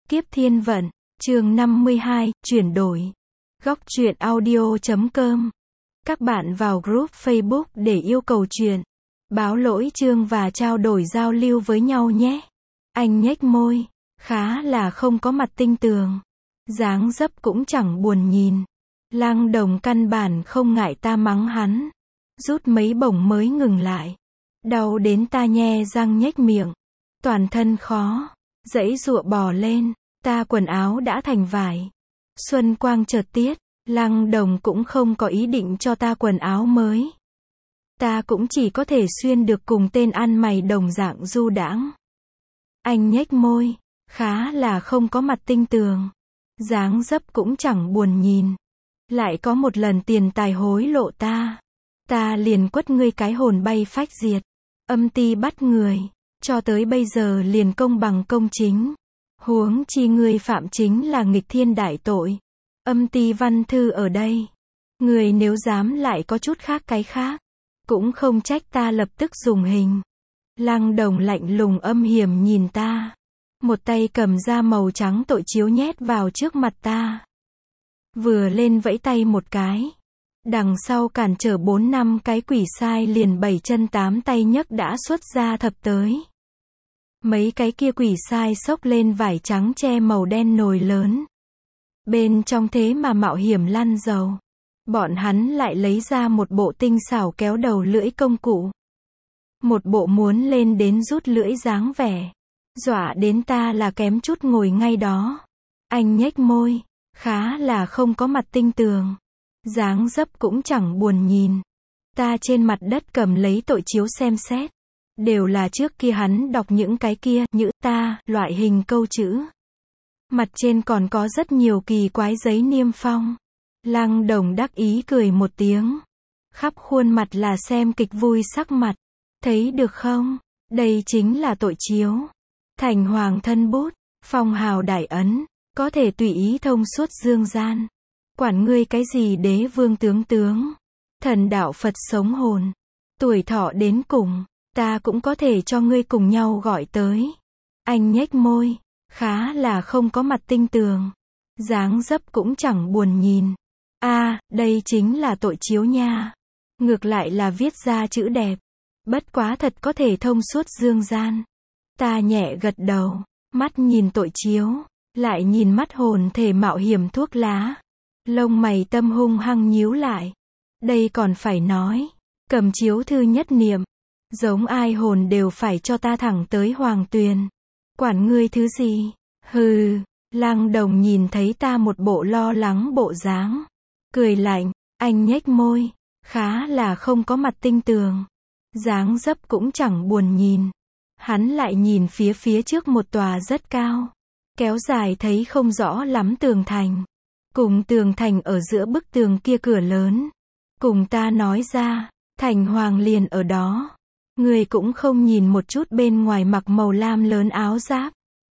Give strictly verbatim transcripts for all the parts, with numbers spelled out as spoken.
Kiếp Thiên Vận, chương năm mươi hai, chuyển đổi. Góc truyện audio chấm com. Các bạn vào group Facebook để yêu cầu truyện, báo lỗi chương và trao đổi giao lưu với nhau nhé. Anh nhếch môi, khá là không có mặt tinh tường. Dáng dấp cũng chẳng buồn nhìn. Lang Đồng căn bản không ngại ta mắng hắn. Rút mấy bổng mới ngừng lại. Đau đến ta nhe răng nhếch miệng. Toàn thân khó. Giãy giụa bò lên. Ta quần áo đã thành vải. Xuân quang chợt tiết. Lang Đồng cũng không có ý định cho ta quần áo mới. Ta cũng chỉ có thể xuyên được cùng tên ăn mày đồng dạng du đãng. Anh nhếch môi. Khá là không có mặt tinh tường. Dáng dấp cũng chẳng buồn nhìn. Lại có một lần tiền tài hối lộ ta. Ta liền quất ngươi cái hồn bay phách diệt. Âm ty bắt người. Cho tới bây giờ liền công bằng công chính. Huống chi ngươi phạm chính là nghịch thiên đại tội. Âm ty văn thư ở đây. Người nếu dám lại có chút khác cái khác. Cũng không trách ta lập tức dùng hình. Lang Đồng lạnh lùng âm hiểm nhìn ta. Một tay cầm ra màu trắng tội chiếu nhét vào trước mặt ta. Vừa lên vẫy tay một cái. Đằng sau cản trở bốn năm cái quỷ sai liền bảy chân tám tay nhấc đã xuất ra thập tới. Mấy cái kia quỷ sai xốc lên vải trắng che màu đen nồi lớn. Bên trong thế mà mạo hiểm lăn dầu. Bọn hắn lại lấy ra một bộ tinh xảo kéo đầu lưỡi công cụ. Một bộ muốn lên đến rút lưỡi dáng vẻ. Dọa đến ta là kém chút ngồi ngay đó. Anh nhếch môi. Khá là không có mặt tinh tường. Dáng dấp cũng chẳng buồn nhìn. Ta trên mặt đất cầm lấy tội chiếu xem xét. Đều là trước kia hắn đọc những cái kia, nhữ ta, loại hình câu chữ. Mặt trên còn có rất nhiều kỳ quái giấy niêm phong. Lang Đồng đắc ý cười một tiếng. Khắp khuôn mặt là xem kịch vui sắc mặt. Thấy được không? Đây chính là tội chiếu. Thành hoàng thân bút, phong hào đại ấn. Có thể tùy ý thông suốt dương gian. Quản ngươi cái gì đế vương tướng tướng. Thần đạo Phật sống hồn. Tuổi thọ đến cùng. Ta cũng có thể cho ngươi cùng nhau gọi tới. Anh nhếch môi. Khá là không có mặt tinh tường. Dáng dấp cũng chẳng buồn nhìn. A, à, đây chính là tội chiếu nha. Ngược lại là viết ra chữ đẹp. Bất quá thật có thể thông suốt dương gian. Ta nhẹ gật đầu. Mắt nhìn tội chiếu. Lại nhìn mắt hồn thể mạo hiểm thuốc lá. Lông mày tâm hung hăng nhíu lại. Đây còn phải nói. Cầm chiếu thư nhất niệm. Giống ai hồn đều phải cho ta thẳng tới hoàng tuyền. Quản ngươi thứ gì? Hừ. Lang Đồng nhìn thấy ta một bộ lo lắng bộ dáng. Cười lạnh. Anh nhếch môi. Khá là không có mặt tinh tường. Dáng dấp cũng chẳng buồn nhìn. Hắn lại nhìn phía phía trước một tòa rất cao. Kéo dài thấy không rõ lắm tường thành. Cùng tường thành ở giữa bức tường kia cửa lớn. Cùng ta nói ra. Thành hoàng liền ở đó. Người cũng không nhìn một chút bên ngoài mặc màu lam lớn áo giáp.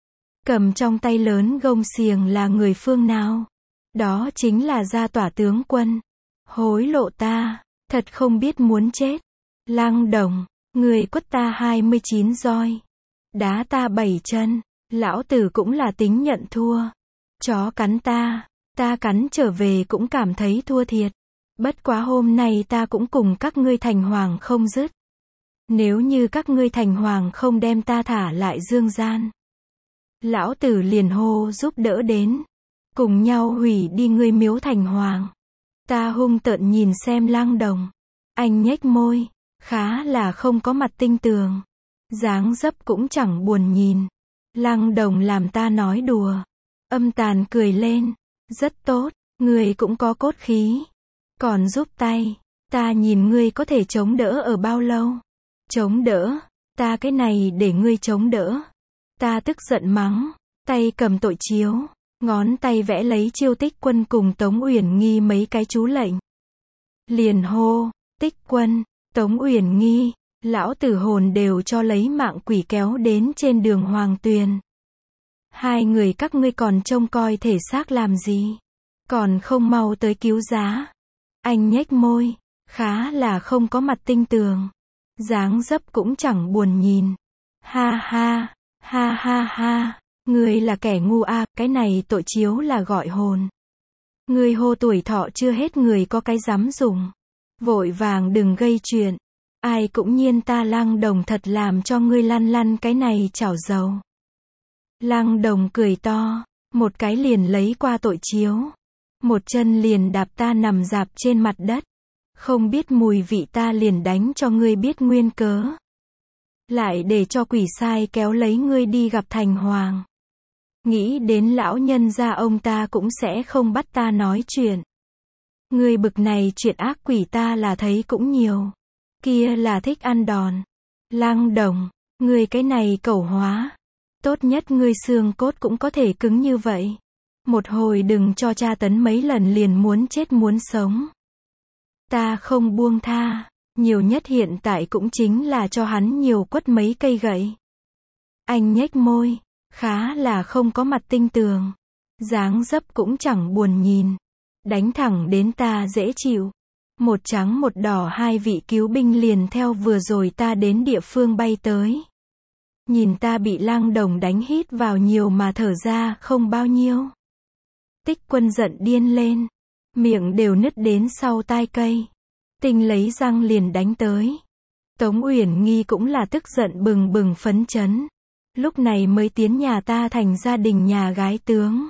Cầm trong tay lớn gông xiềng là người phương nào? Đó chính là gia tỏa tướng quân. Hối lộ ta. Thật không biết muốn chết. Lang Đồng. Người quất ta hai mươi chín roi. Đá ta bảy chân. Lão tử cũng là tính nhận thua. Chó cắn ta. Ta cắn trở về cũng cảm thấy thua thiệt. Bất quá hôm nay ta cũng cùng các ngươi thành hoàng không dứt. Nếu như các ngươi thành hoàng không đem ta thả lại dương gian. Lão tử liền hô giúp đỡ đến. Cùng nhau hủy đi ngươi miếu thành hoàng. Ta hung tợn nhìn xem Lang Đồng. Anh nhếch môi. Khá là không có mặt tinh tường. Dáng dấp cũng chẳng buồn nhìn. Lang Đồng làm ta nói đùa. Âm tàn cười lên. Rất tốt. Ngươi cũng có cốt khí. Còn giúp tay. Ta nhìn ngươi có thể chống đỡ ở bao lâu. Chống đỡ. Ta cái này để ngươi chống đỡ. Ta tức giận mắng. Tay cầm tội chiếu. Ngón tay vẽ lấy Chiêu Tích Quân cùng Tống Uyển Nghi mấy cái chú lệnh. Liền hô. Tích Quân. Tống Uyển Nghi. Lão tử hồn đều cho lấy mạng quỷ kéo đến trên đường hoàng tuyền. Hai người các ngươi còn trông coi thể xác làm gì? Còn không mau tới cứu giá. Anh nhếch môi. Khá là không có mặt tinh tường. Dáng dấp cũng chẳng buồn nhìn. Ha ha. Ha ha ha. Ngươi là kẻ ngu a, à, cái này tội chiếu là gọi hồn. Ngươi hô tuổi thọ chưa hết người có cái dám dùng. Vội vàng đừng gây chuyện. Ai cũng nhiên ta Lăng Đồng thật làm cho ngươi lăn lăn cái này chảo dầu. Lăng Đồng cười to, một cái liền lấy qua tội chiếu. Một chân liền đạp ta nằm rạp trên mặt đất. Không biết mùi vị ta liền đánh cho ngươi biết nguyên cớ. Lại để cho quỷ sai kéo lấy ngươi đi gặp thành hoàng. Nghĩ đến lão nhân gia ông ta cũng sẽ không bắt ta nói chuyện. Ngươi bực này chuyện ác quỷ ta là thấy cũng nhiều. Kia là thích ăn đòn. Lăng Đồng, ngươi cái này cẩu hóa. Tốt nhất ngươi xương cốt cũng có thể cứng như vậy. Một hồi đừng cho tra tấn mấy lần liền muốn chết muốn sống. Ta không buông tha. Nhiều nhất hiện tại cũng chính là cho hắn nhiều quất mấy cây gậy. Anh nhếch môi. Khá là không có mặt tinh tường. Dáng dấp cũng chẳng buồn nhìn. Đánh thẳng đến ta dễ chịu. Một trắng một đỏ hai vị cứu binh liền theo vừa rồi ta đến địa phương bay tới. Nhìn ta bị Lăng Đồng đánh hít vào nhiều mà thở ra không bao nhiêu. Tích Quân giận điên lên. Miệng đều nứt đến sau tai cây. Tinh lấy răng liền đánh tới. Tống Uyển Nghi cũng là tức giận bừng bừng phấn chấn. Lúc này mới tiến nhà ta thành gia đình nhà gái tướng.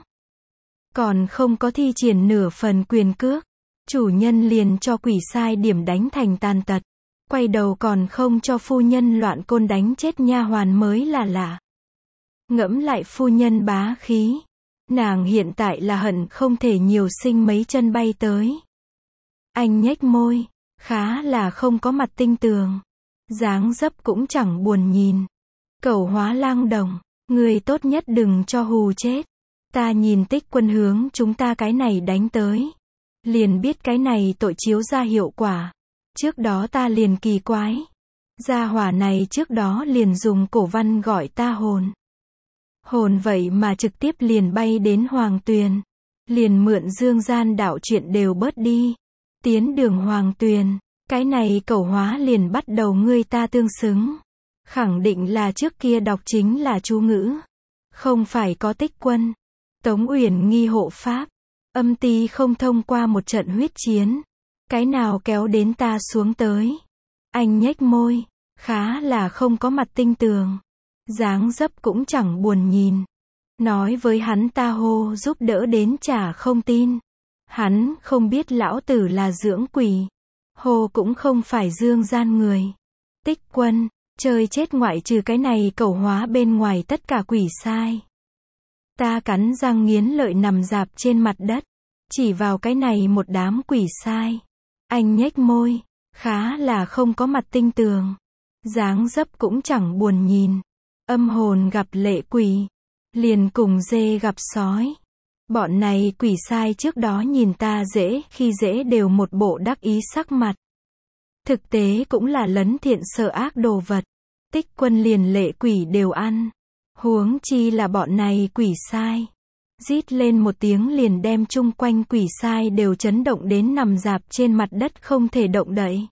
Còn không có thi triển nửa phần quyền cước. Chủ nhân liền cho quỷ sai điểm đánh thành tàn tật. Quay đầu còn không cho phu nhân loạn côn đánh chết nha hoàn mới là lạ. Ngẫm lại phu nhân bá khí. Nàng hiện tại là hận không thể nhiều sinh mấy chân bay tới. Anh nhếch môi. Khá là không có mặt tinh tường. Dáng dấp cũng chẳng buồn nhìn. Cẩu hóa Lăng Đồng. Người tốt nhất đừng cho hù chết. Ta nhìn Tích Quân hướng chúng ta cái này đánh tới. Liền biết cái này tội chiếu ra hiệu quả. Trước đó ta liền kỳ quái. Gia hỏa này trước đó liền dùng cổ văn gọi ta hồn. Hồn vậy mà trực tiếp liền bay đến Hoàng Tuyền. Liền mượn dương gian đạo chuyện đều bớt đi. Tiến đường Hoàng Tuyền. Cái này cẩu hóa liền bắt đầu ngươi ta tương xứng. Khẳng định là trước kia đọc chính là chú ngữ. Không phải có Tích Quân. Tống Uyển Nghi hộ pháp. Âm ty không thông qua một trận huyết chiến. Cái nào kéo đến ta xuống tới. Anh nhếch môi. Khá là không có mặt tinh tường. Dáng dấp cũng chẳng buồn nhìn. Nói với hắn ta hô giúp đỡ đến chả không tin. Hắn không biết lão tử là dưỡng quỷ. Hô cũng không phải dương gian người. Tích Quân. Chơi chết ngoại trừ cái này cẩu hóa bên ngoài tất cả quỷ sai. Ta cắn răng nghiến lợi nằm rạp trên mặt đất. Chỉ vào cái này một đám quỷ sai. Anh nhếch môi. Khá là không có mặt tinh tường. Dáng dấp cũng chẳng buồn nhìn. Âm hồn gặp lệ quỷ. Liền cùng dê gặp sói. Bọn này quỷ sai trước đó nhìn ta dễ khi dễ đều một bộ đắc ý sắc mặt. Thực tế cũng là lấn thiện sợ ác đồ vật. Tích Quân liền lệ quỷ đều ăn. Huống chi là bọn này quỷ sai. Rít lên một tiếng liền đem chung quanh quỷ sai đều chấn động đến nằm rạp trên mặt đất không thể động đậy.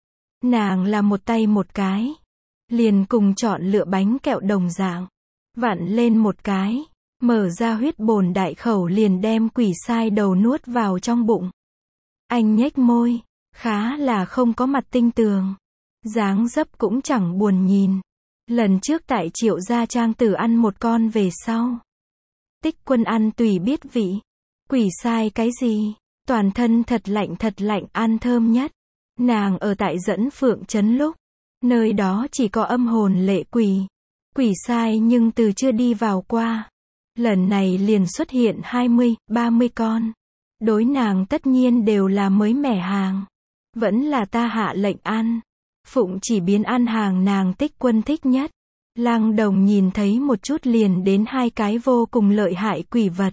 Nàng là một tay một cái. Liền cùng chọn lựa bánh kẹo đồng dạng. Vặn lên một cái. Mở ra huyết bồn đại khẩu liền đem quỷ sai đầu nuốt vào trong bụng. Anh nhếch môi. Khá là không có mặt tinh tường. Dáng dấp cũng chẳng buồn nhìn. Lần trước tại Triệu gia trang tử ăn một con về sau. Tích Quân ăn tùy biết vị. Quỷ sai cái gì? Toàn thân thật lạnh thật lạnh ăn thơm nhất. Nàng ở tại Dẫn Phượng Trấn lúc. Nơi đó chỉ có âm hồn lệ quỷ. Quỷ sai nhưng từ chưa đi vào qua. Lần này liền xuất hiện hai mươi, ba mươi con. Đối nàng tất nhiên đều là mới mẻ hàng. Vẫn là ta hạ lệnh ăn. Phụng chỉ biến ăn hàng nàng Tích Quân thích nhất. Lăng Đồng nhìn thấy một chút liền đến hai cái vô cùng lợi hại quỷ vật.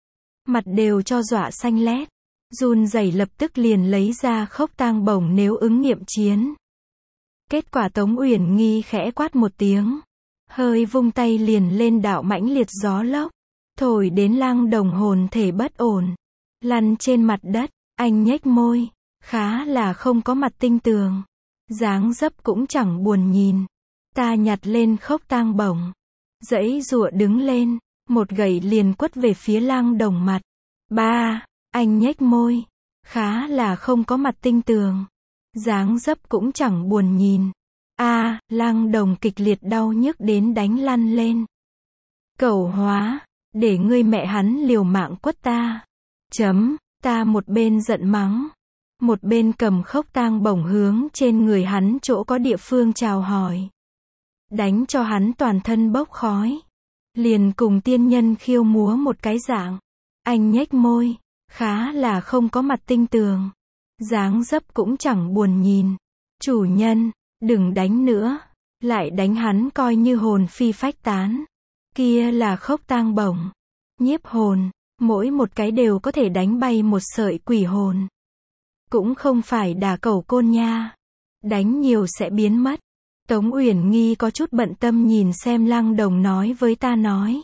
Mặt đều cho dọa xanh lét. Run rẩy lập tức liền lấy ra khốc tang bổng nếu ứng nghiệm chiến. Kết quả Tống Uyển Nghi khẽ quát một tiếng. Hơi vung tay liền lên đạo mãnh liệt gió lốc. Thổi đến Lăng Đồng hồn thể bất ổn. Lăn trên mặt đất, anh nhếch môi. Khá là không có mặt tinh tường. Dáng dấp cũng chẳng buồn nhìn. Ta nhặt lên khốc tang bổng. Dãy giụa đứng lên. một gậy liền quất về phía Lăng Đồng mặt. Ba, anh nhếch môi, khá là không có mặt tinh tường. Dáng dấp cũng chẳng buồn nhìn. A, à, Lăng Đồng kịch liệt đau nhức đến đánh lăn lên. Cẩu hóa, để ngươi mẹ hắn liều mạng quất ta. Chấm, ta một bên giận mắng, một bên cầm khốc tang bổng hướng trên người hắn chỗ có địa phương chào hỏi. Đánh cho hắn toàn thân bốc khói. Liền cùng tiên nhân khiêu múa một cái dạng. Anh nhếch môi, khá là không có mặt tinh tường. Dáng dấp cũng chẳng buồn nhìn. Chủ nhân, đừng đánh nữa. Lại đánh hắn coi như hồn phi phách tán. Kia là khốc tang bổng. Nhiếp hồn, mỗi một cái đều có thể đánh bay một sợi quỷ hồn. Cũng không phải đả cẩu côn nha. Đánh nhiều sẽ biến mất. Tống Uyển Nghi có chút bận tâm nhìn xem Lăng Đồng nói với ta nói.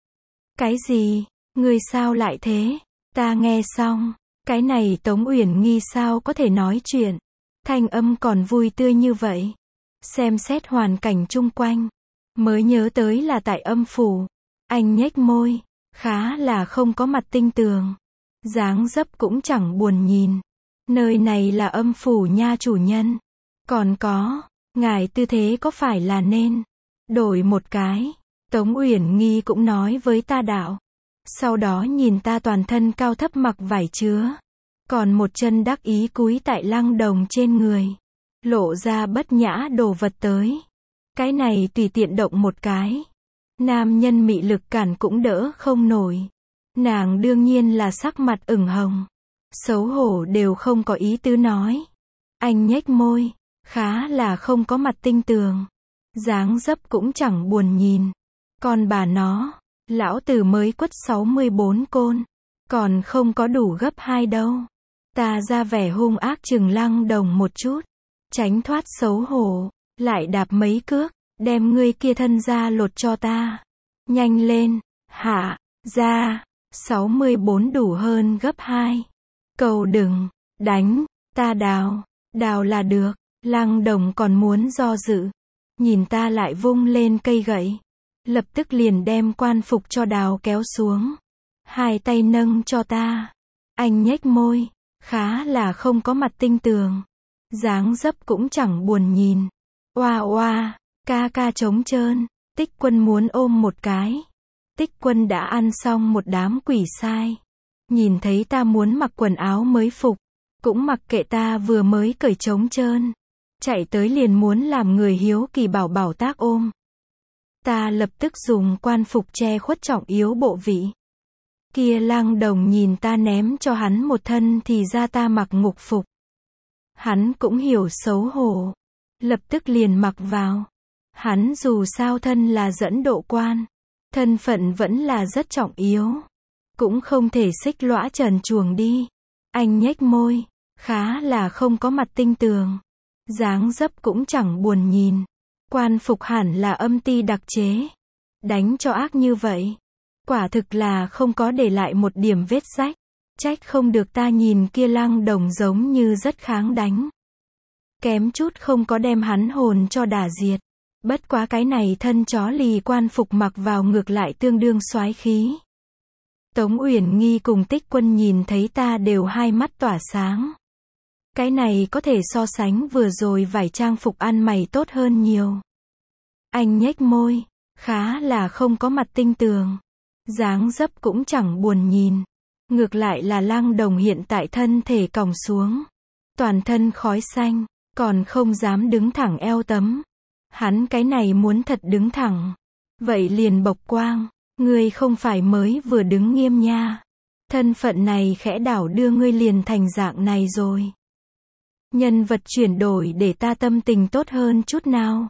Cái gì? Ngươi sao lại thế? Ta nghe xong. Cái này Tống Uyển Nghi sao có thể nói chuyện. Thanh âm còn vui tươi như vậy. Xem xét hoàn cảnh chung quanh. Mới nhớ tới là tại âm phủ. Anh nhếch môi. Khá là không có mặt tinh tường. Dáng dấp cũng chẳng buồn nhìn. Nơi này là âm phủ nha chủ nhân. Còn có, ngài tư thế có phải là nên đổi một cái. Tống Uyển Nghi cũng nói với ta đạo. Sau đó nhìn ta toàn thân cao thấp mặc vải chứa. Còn một chân đắc ý cúi tại Lăng Đồng trên người. Lộ ra bất nhã đồ vật tới. Cái này tùy tiện động một cái. Nam nhân mị lực cản cũng đỡ không nổi. Nàng đương nhiên là sắc mặt ửng hồng. Xấu hổ đều không có ý tứ nói. Anh nhếch môi. Khá là không có mặt tinh tường. Dáng dấp cũng chẳng buồn nhìn. Còn bà nó, lão tử mới quất sáu mươi bốn côn. Còn không có đủ gấp hai đâu. Ta ra vẻ hung ác chừng Lăng Đồng một chút. Tránh thoát xấu hổ. Lại đạp mấy cước. Đem ngươi kia thân ra lột cho ta. Nhanh lên. Hạ. Ra. sáu mươi bốn đủ hơn gấp hai. Cầu đừng. Đánh. Ta đào. Đào là được. Lăng Đồng còn muốn do dự. Nhìn ta lại vung lên cây gậy. Lập tức liền đem quan phục cho đào kéo xuống. Hai tay nâng cho ta. Anh nhếch môi. Khá là không có mặt tinh tường. Dáng dấp cũng chẳng buồn nhìn. Oa oa. Ca ca trống trơn. Tích Quân muốn ôm một cái. Tích Quân đã ăn xong một đám quỷ sai. Nhìn thấy ta muốn mặc quần áo mới phục. Cũng mặc kệ ta vừa mới cởi trống trơn. Chạy tới liền muốn làm người hiếu kỳ bảo bảo tác ôm. Ta lập tức dùng quan phục che khuất trọng yếu bộ vị. Kia Lăng Đồng nhìn ta ném cho hắn một thân thì ra ta mặc ngục phục. Hắn cũng hiểu xấu hổ. Lập tức liền mặc vào. Hắn dù sao thân là dẫn độ quan. Thân phận vẫn là rất trọng yếu. Cũng không thể xích lõa trần chuồng đi. Anh nhếch môi. Khá là không có mặt tinh tường. Dáng dấp cũng chẳng buồn nhìn. Quan phục hẳn là âm ti đặc chế. Đánh cho ác như vậy. Quả thực là không có để lại một điểm vết rách. Trách không được ta nhìn kia Lăng Đồng giống như rất kháng đánh. Kém chút không có đem hắn hồn cho đả diệt. Bất quá cái này thân chó lì quan phục mặc vào ngược lại tương đương soái khí. Tống Uyển Nghi cùng Tích Quân nhìn thấy ta đều hai mắt tỏa sáng. Cái này có thể so sánh vừa rồi vải trang phục ăn mày tốt hơn nhiều. Anh nhếch môi. Khá là không có mặt tinh tường. Dáng dấp cũng chẳng buồn nhìn. Ngược lại là Lăng Đồng hiện tại thân thể còng xuống. Toàn thân khói xanh. Còn không dám đứng thẳng eo tấm. Hắn cái này muốn thật đứng thẳng. Vậy liền bộc quang. Ngươi không phải mới vừa đứng nghiêm nha. Thân phận này khẽ đảo đưa ngươi liền thành dạng này rồi. Nhân vật chuyển đổi để ta tâm tình tốt hơn chút nào.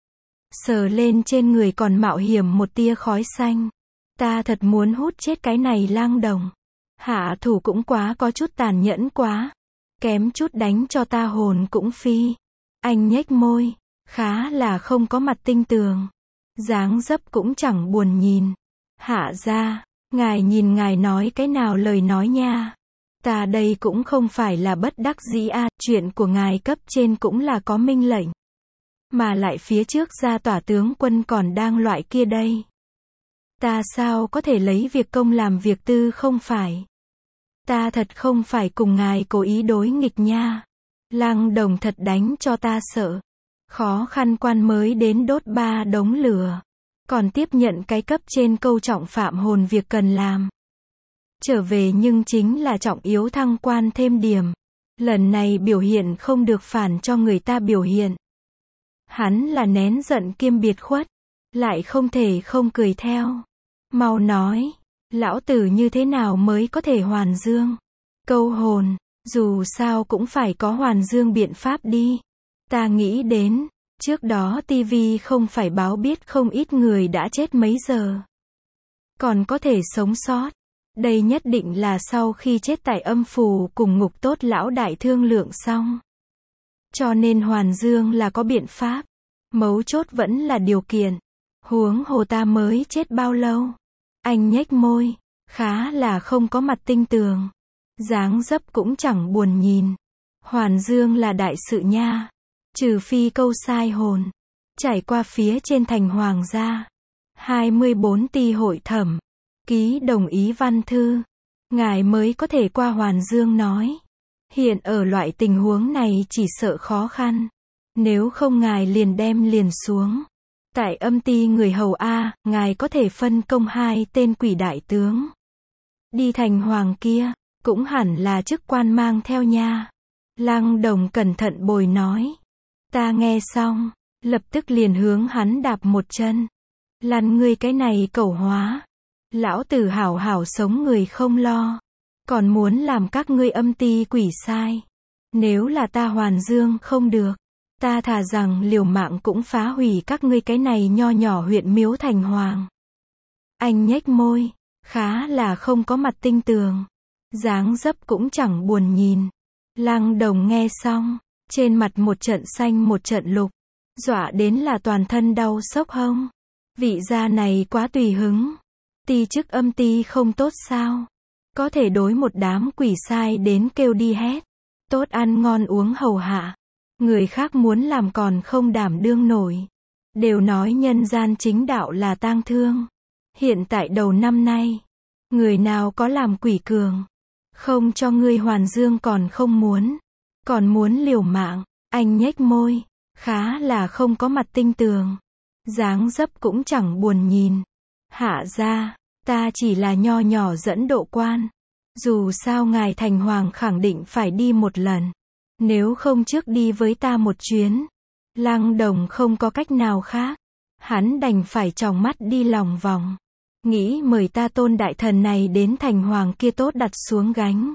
Sờ lên trên người còn mạo hiểm một tia khói xanh. Ta thật muốn hút chết cái này Lăng Đồng. Hạ thủ cũng quá có chút tàn nhẫn quá. Kém chút đánh cho ta hồn cũng phi. Anh nhếch môi. Khá là không có mặt tinh tường. Dáng dấp cũng chẳng buồn nhìn. Hạ ra. Ngài nhìn ngài nói cái nào lời nói nha. Ta đây cũng không phải là bất đắc dĩ a, à, chuyện của ngài cấp trên cũng là có minh lệnh. Mà lại phía trước ra tỏa tướng quân còn đang loại kia đây. Ta sao có thể lấy việc công làm việc tư không phải. Ta thật không phải cùng ngài cố ý đối nghịch nha. Lăng Đồng thật đánh cho ta sợ. Khó khăn quan mới đến đốt ba đống lửa. Còn tiếp nhận cái cấp trên câu trọng phạm hồn việc cần làm. Trở về nhưng chính là trọng yếu thăng quan thêm điểm. Lần này biểu hiện không được phản cho người ta biểu hiện. Hắn là nén giận kiêm biệt khuất. Lại không thể không cười theo. Mau nói. Lão tử như thế nào mới có thể hoàn dương? Câu hồn. Dù sao cũng phải có hoàn dương biện pháp đi. Ta nghĩ đến. Trước đó ti vi không phải báo biết không ít người đã chết mấy giờ. Còn có thể sống sót. Đây nhất định là sau khi chết tại âm phủ cùng ngục tốt lão đại thương lượng xong. Cho nên hoàn dương là có biện pháp. Mấu chốt vẫn là điều kiện. Huống hồ ta mới chết bao lâu. Anh nhếch môi. Khá là không có mặt tinh tường. Dáng dấp cũng chẳng buồn nhìn. Hoàn dương là đại sự nha. Trừ phi câu sai hồn. Trải qua phía trên thành hoàng gia. hai mươi bốn ty hội thẩm. Ký đồng ý văn thư. Ngài mới có thể qua hoàn dương nói. Hiện ở loại tình huống này chỉ sợ khó khăn. Nếu không ngài liền đem liền xuống. Tại âm ty người hầu A, ngài có thể phân công hai tên quỷ đại tướng. Đi thành hoàng kia, cũng hẳn là chức quan mang theo nha. Lăng Đồng cẩn thận bồi nói. Ta nghe xong, lập tức liền hướng hắn đạp một chân. Lăn ngươi cái này cẩu hóa. Lão tử hảo hảo sống người không lo. Còn muốn làm các ngươi âm ty quỷ sai. Nếu là ta hoàn dương không được. Ta thà rằng liều mạng cũng phá hủy các ngươi cái này nho nhỏ huyện Miếu Thành Hoàng. Anh nhếch môi. Khá là không có mặt tinh tường. Dáng dấp cũng chẳng buồn nhìn. Lăng Đồng nghe xong. Trên mặt một trận xanh một trận lục. Dọa đến là toàn thân đau xốc hông. Vị gia này quá tùy hứng. Ti chức âm ty không tốt sao? Có thể đối một đám quỷ sai đến kêu đi hét. Tốt ăn ngon uống hầu hạ. Người khác muốn làm còn không đảm đương nổi. Đều nói nhân gian chính đạo là tang thương. Hiện tại đầu năm nay. Người nào có làm quỷ cường. Không cho ngươi hoàn dương còn không muốn. Còn muốn liều mạng. Anh nhếch môi. Khá là không có mặt tinh tường. Dáng dấp cũng chẳng buồn nhìn. Hạ ra. Ta chỉ là nho nhỏ dẫn độ quan. Dù sao ngài thành hoàng khẳng định phải đi một lần. Nếu không trước đi với ta một chuyến. Lăng Đồng không có cách nào khác. Hắn đành phải tròng mắt đi lòng vòng. Nghĩ mời ta tôn đại thần này đến thành hoàng kia tốt đặt xuống gánh.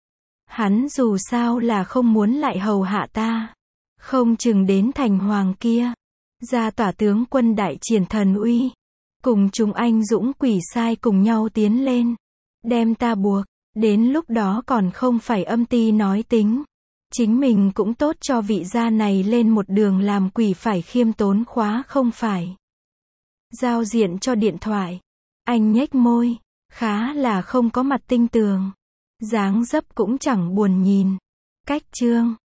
Hắn dù sao là không muốn lại hầu hạ ta. Không chừng đến thành hoàng kia. Ra tỏa tướng quân đại triển thần uy. Cùng chúng anh dũng quỷ sai cùng nhau tiến lên. Đem ta buộc. Đến lúc đó còn không phải âm ty nói tính. Chính mình cũng tốt cho vị gia này lên một đường làm quỷ phải khiêm tốn khóa không phải. Giao diện cho điện thoại. Anh nhếch môi. Khá là không có mặt tinh tường. Dáng dấp cũng chẳng buồn nhìn. Cách chương.